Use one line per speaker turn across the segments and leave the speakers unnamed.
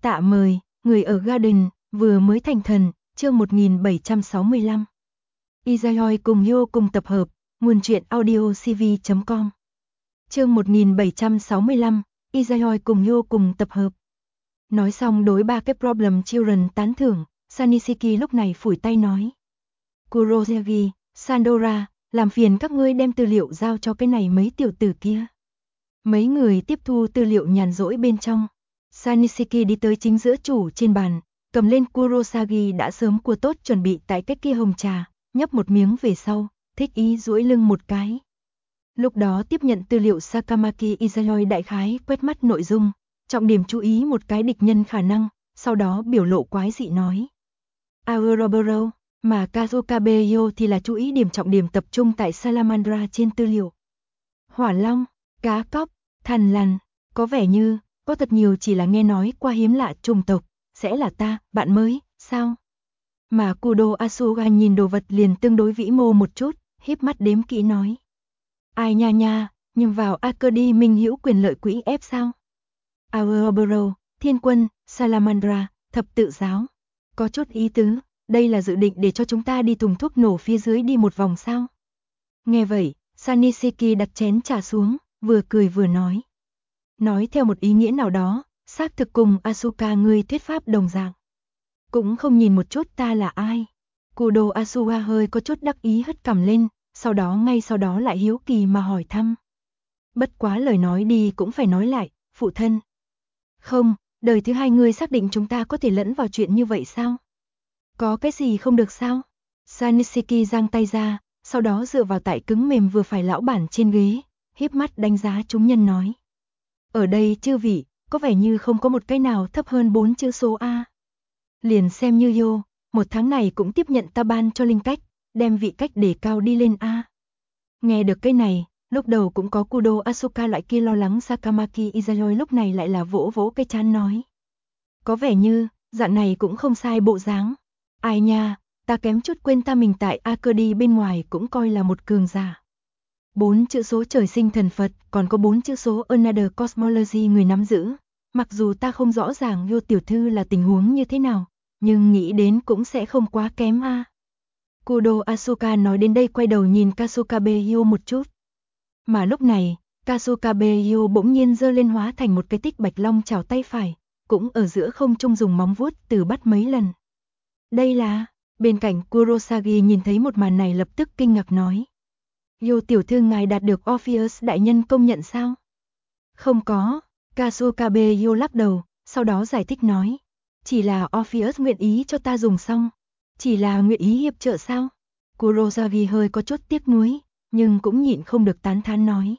Tạ mời, người ở Garden, vừa mới thành thần, chương 1765. Izayoi cùng Yo cùng tập hợp, nguồn truyện audio cv.com. Chương 1765, Izayoi cùng Yo cùng tập hợp. Nói xong đối ba cái problem children tán thưởng, Sanishiki lúc này phủi tay nói. Kuroyagi, Sandora, làm phiền các ngươi đem tư liệu giao cho cái này mấy tiểu tử kia. Mấy người tiếp thu tư liệu nhàn rỗi bên trong. Sanishiki đi tới chính giữa chủ trên bàn, cầm lên Kurosagi đã sớm cua tốt chuẩn bị tại cái kia hồng trà, nhấp một miếng về sau, thích ý duỗi lưng một cái. Lúc đó tiếp nhận tư liệu Sakamaki Izayoi đại khái quét mắt nội dung, trọng điểm chú ý một cái địch nhân khả năng, sau đó biểu lộ quái dị nói. Auroboro, mà Kazukabeyo thì là chú ý điểm trọng điểm tập trung tại Salamandra trên tư liệu. Hỏa long, cá cóc, thằn lằn, có vẻ như có thật nhiều chỉ là nghe nói qua hiếm lạ chủng tộc, sẽ là ta, bạn mới, sao? Mà Kudo Asuga nhìn đồ vật liền tương đối vĩ mô một chút, híp mắt đếm kỹ nói. Ai nha nha, nhưng vào Academy minh hữu quyền lợi quỹ ép sao? Auroboro, Thiên Quân, Salamandra, Thập Tự Giáo. Có chút ý tứ, đây là dự định để cho chúng ta đi thùng thuốc nổ phía dưới đi một vòng sao? Nghe vậy, Sanishiki đặt chén trà xuống, vừa cười vừa nói. Nói theo một ý nghĩa nào đó, xác thực cùng Asuka ngươi thuyết pháp đồng dạng. Cũng không nhìn một chút ta là ai. Kudo Asuka hơi có chút đắc ý hất cằm lên, ngay sau đó lại hiếu kỳ mà hỏi thăm. Bất quá lời nói đi cũng phải nói lại, phụ thân. Không, đời thứ hai ngươi xác định chúng ta có thể lẫn vào chuyện như vậy sao? Có cái gì không được sao? Sanishiki giang tay ra, sau đó dựa vào tại cứng mềm vừa phải lão bản trên ghế, híp mắt đánh giá chúng nhân nói. Ở đây chư vị, có vẻ như không có một cái nào thấp hơn 4 chữ số A. Liền xem như Yo, một tháng này cũng tiếp nhận ta ban cho linh cách, đem vị cách để cao đi lên A. Nghe được cái này, lúc đầu cũng có Kudo Asuka loại kia lo lắng Sakamaki Izayoi lúc này lại là vỗ vỗ cái trán nói. Có vẻ như, dạng này cũng không sai bộ dáng. Ai nha, ta kém chút quên ta mình tại Academy bên ngoài cũng coi là một cường giả. 4 chữ số trời sinh thần Phật, còn có 4 chữ số Another Cosmology người nắm giữ. Mặc dù ta không rõ ràng Yo tiểu thư là tình huống như thế nào, nhưng nghĩ đến cũng sẽ không quá kém a. Kudo Asuka nói đến đây quay đầu nhìn Kazukabeyo một chút. Mà lúc này, Kazukabeyo bỗng nhiên giơ lên hóa thành một cái tích bạch long chảo tay phải, cũng ở giữa không trung dùng móng vuốt từ bắt mấy lần. Đây là, bên cạnh Kurosagi nhìn thấy một màn này lập tức kinh ngạc nói. Yo tiểu thư ngài đạt được Orpheus đại nhân công nhận sao? Không có, Kazukabeyo lắc đầu, sau đó giải thích nói. Chỉ là Orpheus nguyện ý cho ta dùng xong. Chỉ là nguyện ý hiệp trợ sao? Kurosagi hơi có chút tiếc nuối, nhưng cũng nhịn không được tán thán nói.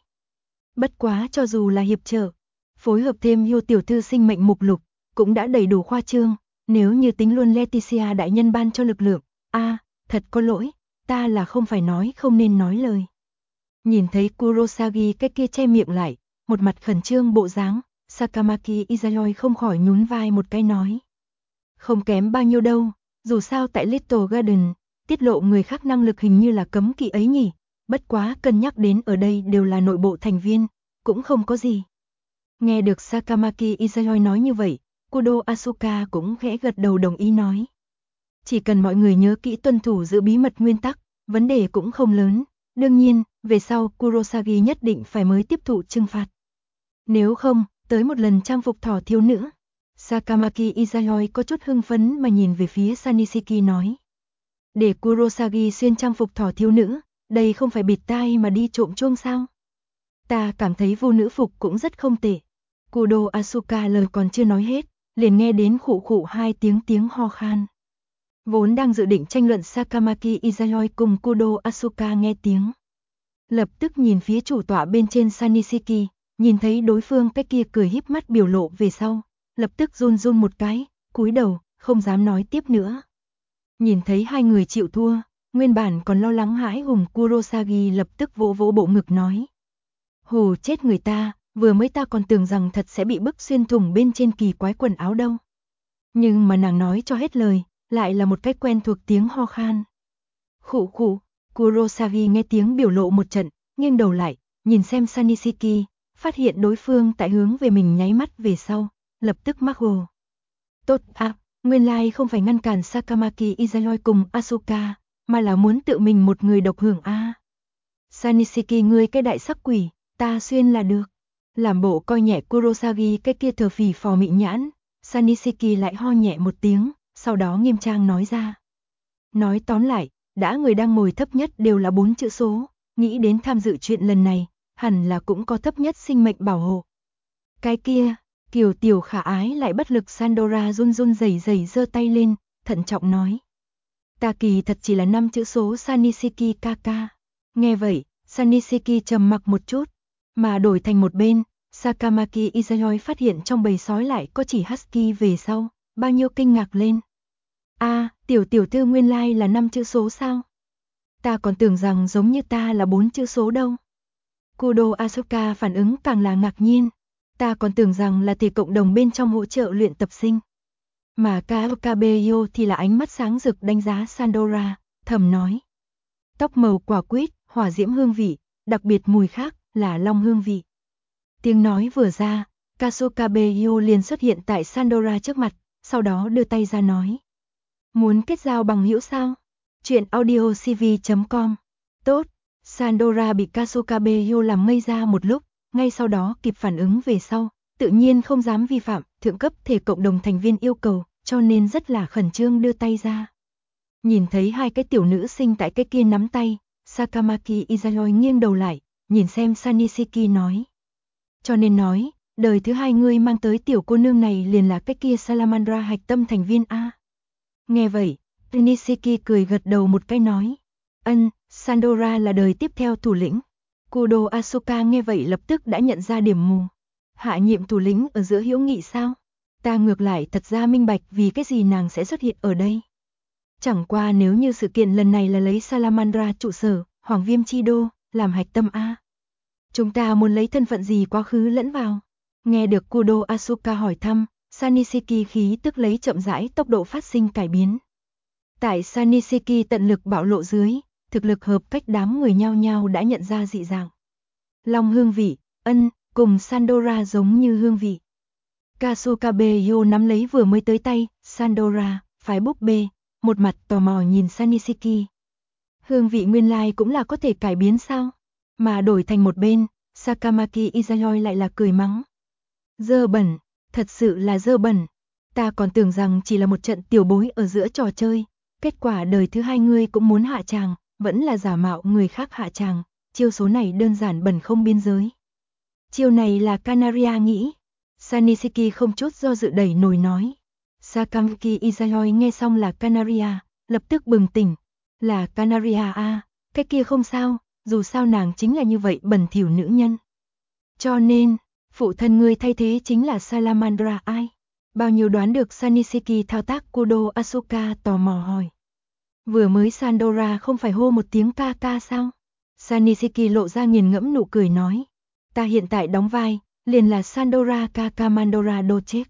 Bất quá cho dù là hiệp trợ, phối hợp thêm Yo tiểu thư sinh mệnh mục lục, cũng đã đầy đủ khoa trương. Nếu như tính luôn Leticia đại nhân ban cho lực lượng, thật có lỗi, ta là không phải nói không nên nói lời. Nhìn thấy Kurosagi cái kia che miệng lại, một mặt khẩn trương bộ dáng, Sakamaki Izayoi không khỏi nhún vai một cái nói. Không kém bao nhiêu đâu, dù sao tại Little Garden, tiết lộ người khác năng lực hình như là cấm kỵ ấy nhỉ, bất quá cân nhắc đến ở đây đều là nội bộ thành viên, cũng không có gì. Nghe được Sakamaki Izayoi nói như vậy, Kudo Asuka cũng khẽ gật đầu đồng ý nói. Chỉ cần mọi người nhớ kỹ tuân thủ giữ bí mật nguyên tắc, vấn đề cũng không lớn. Đương nhiên, về sau Kurosagi nhất định phải mới tiếp thụ trừng phạt. Nếu không, tới một lần trang phục thỏ thiếu nữ. Sakamaki Izayoi có chút hưng phấn mà nhìn về phía Sanishiki nói. Để Kurosagi xuyên trang phục thỏ thiếu nữ, đây không phải bịt tai mà đi trộm chuông sao? Ta cảm thấy vô nữ phục cũng rất không tệ. Kudo Asuka lời còn chưa nói hết, liền nghe đến khụ khụ hai tiếng ho khan. Vốn đang dự định tranh luận Sakamaki Izayoi cùng Kudo Asuka nghe tiếng. Lập tức nhìn phía chủ tọa bên trên Sanishiki, nhìn thấy đối phương cái kia cười híp mắt biểu lộ về sau, lập tức run một cái, cúi đầu, không dám nói tiếp nữa. Nhìn thấy hai người chịu thua, nguyên bản còn lo lắng hãi hùng Kurosagi lập tức vỗ vỗ bộ ngực nói. Hù chết người ta, vừa mới ta còn tưởng rằng thật sẽ bị bức xuyên thủng bên trên kỳ quái quần áo đâu. Nhưng mà nàng nói cho hết lời, lại là một cách quen thuộc tiếng ho khan. Khụ khụ, Kurosagi nghe tiếng biểu lộ một trận, nghiêng đầu lại, nhìn xem Sanishiki, phát hiện đối phương tại hướng về mình nháy mắt về sau, lập tức mắc gồ. Tốt à, nguyên lai không phải ngăn cản Sakamaki Izayoi cùng Asuka, mà là muốn tự mình một người độc hưởng a. Sanishiki ngươi cái đại sắc quỷ, ta xuyên là được. Làm bộ coi nhẹ Kurosagi cái kia thờ phì phò mị nhãn, Sanishiki lại ho nhẹ một tiếng, sau đó nghiêm trang nói ra. Nói tóm lại, đã người đang ngồi thấp nhất đều là 4 chữ số, nghĩ đến tham dự chuyện lần này, hẳn là cũng có thấp nhất sinh mệnh bảo hộ. Cái kia, kiều tiểu khả ái lại bất lực Sandora run run rẩy rẩy giơ tay lên, thận trọng nói. Ta kỳ thật chỉ là 5 chữ số Sanishiki kaka. Nghe vậy, Sanishiki trầm mặc một chút, mà đổi thành một bên, Sakamaki Izayoi phát hiện trong bầy sói lại có chỉ Husky về sau, bao nhiêu kinh ngạc lên. Tiểu thư nguyên lai là 5 chữ số sao? Ta còn tưởng rằng giống như ta là 4 chữ số đâu. Kudo Asuka phản ứng càng là ngạc nhiên. Ta còn tưởng rằng là thể cộng đồng bên trong hỗ trợ luyện tập sinh. Mà Kaokabeyo thì là ánh mắt sáng rực đánh giá Sandora, thầm nói. Tóc màu quả quýt, hỏa diễm hương vị, đặc biệt mùi khác là long hương vị. Tiếng nói vừa ra, Kasokabeyo liền xuất hiện tại Sandora trước mặt, sau đó đưa tay ra nói. Muốn kết giao bằng hữu sao? Chuyện audiocv.com. Tốt, Sandora bị Kasokabeyo làm ngây ra một lúc, ngay sau đó kịp phản ứng về sau, tự nhiên không dám vi phạm thượng cấp thể cộng đồng thành viên yêu cầu, cho nên rất là khẩn trương đưa tay ra. Nhìn thấy hai cái tiểu nữ sinh tại cái kia nắm tay, Sakamaki Izayoi nghiêng đầu lại, nhìn xem Sanishiki nói. Cho nên nói, đời thứ hai ngươi mang tới tiểu cô nương này liền là cái kia Salamandra hạch tâm thành viên A. Nghe vậy, Sanishiki cười gật đầu một cái nói. Sandora là đời tiếp theo thủ lĩnh. Kudo Asuka nghe vậy lập tức đã nhận ra điểm mù. Hạ nhiệm thủ lĩnh ở giữa hữu nghị sao? Ta ngược lại thật ra minh bạch vì cái gì nàng sẽ xuất hiện ở đây. Chẳng qua nếu như sự kiện lần này là lấy Salamandra trụ sở, Hoàng Viêm Chi Đô, làm hạch tâm A. Chúng ta muốn lấy thân phận gì quá khứ lẫn vào? Nghe được Kudo Asuka hỏi thăm, Sanishiki khí tức lấy chậm rãi tốc độ phát sinh cải biến. Tại Sanishiki tận lực bạo lộ dưới, thực lực hợp cách đám người nhao nhao đã nhận ra dị dạng. Long hương vị, cùng Sandora giống như hương vị. Kasokabeyo nắm lấy vừa mới tới tay, Sandora, phái búp bê, một mặt tò mò nhìn Sanishiki. Hương vị nguyên lai cũng là có thể cải biến sao? Mà đổi thành một bên, Sakamaki Izayoi lại là cười mắng. Dơ bẩn, thật sự là dơ bẩn. Ta còn tưởng rằng chỉ là một trận tiểu bối ở giữa trò chơi. Kết quả đời thứ hai ngươi cũng muốn hạ tràng, vẫn là giả mạo người khác hạ tràng. Chiêu số này đơn giản bẩn không biên giới. Chiêu này là Canaria nghĩ. Sanishiki không chút do dự đẩy nồi nói. Sakamaki Izayoi nghe xong là Canaria, lập tức bừng tỉnh. Là Canaria a, cái kia không sao, dù sao nàng chính là như vậy bẩn thỉu nữ nhân. Cho nên, phụ thân ngươi thay thế chính là Salamandra ai? Bao nhiêu đoán được Sanishiki thao tác Kudo Asuka tò mò hỏi. Vừa mới Sandora không phải hô một tiếng ca ca sao? Sanishiki lộ ra nghiền ngẫm nụ cười nói. Ta hiện tại đóng vai, liền là Sandora Kakamandora Dochek.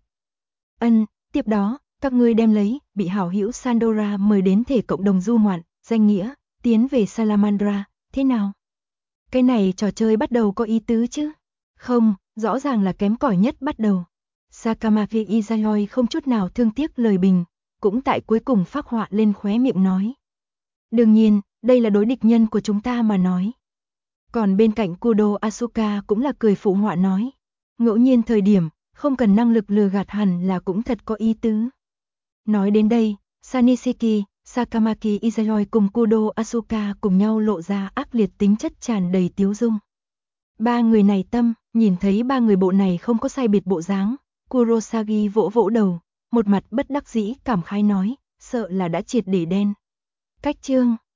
Tiếp đó, các ngươi đem lấy, bị hảo hữu Sandora mời đến thể cộng đồng du ngoạn, danh nghĩa, tiến về Salamandra, thế nào? Cái này trò chơi bắt đầu có ý tứ chứ? Không, rõ ràng là kém cỏi nhất bắt đầu. Sakamaki Izayoi không chút nào thương tiếc lời bình, cũng tại cuối cùng phác họa lên khóe miệng nói. Đương nhiên, đây là đối địch nhân của chúng ta mà nói. Còn bên cạnh Kudo Asuka cũng là cười phụ họa nói. Ngẫu nhiên thời điểm, không cần năng lực lừa gạt hẳn là cũng thật có ý tứ. Nói đến đây, Sanishiki, Sakamaki Izayoi cùng Kudo Asuka cùng nhau lộ ra ác liệt tính chất tràn đầy tiếu dung. Ba người này tâm, nhìn thấy ba người bộ này không có sai biệt bộ dáng, Kurosagi vỗ vỗ đầu, một mặt bất đắc dĩ cảm khái nói, sợ là đã triệt để đen. Cách chương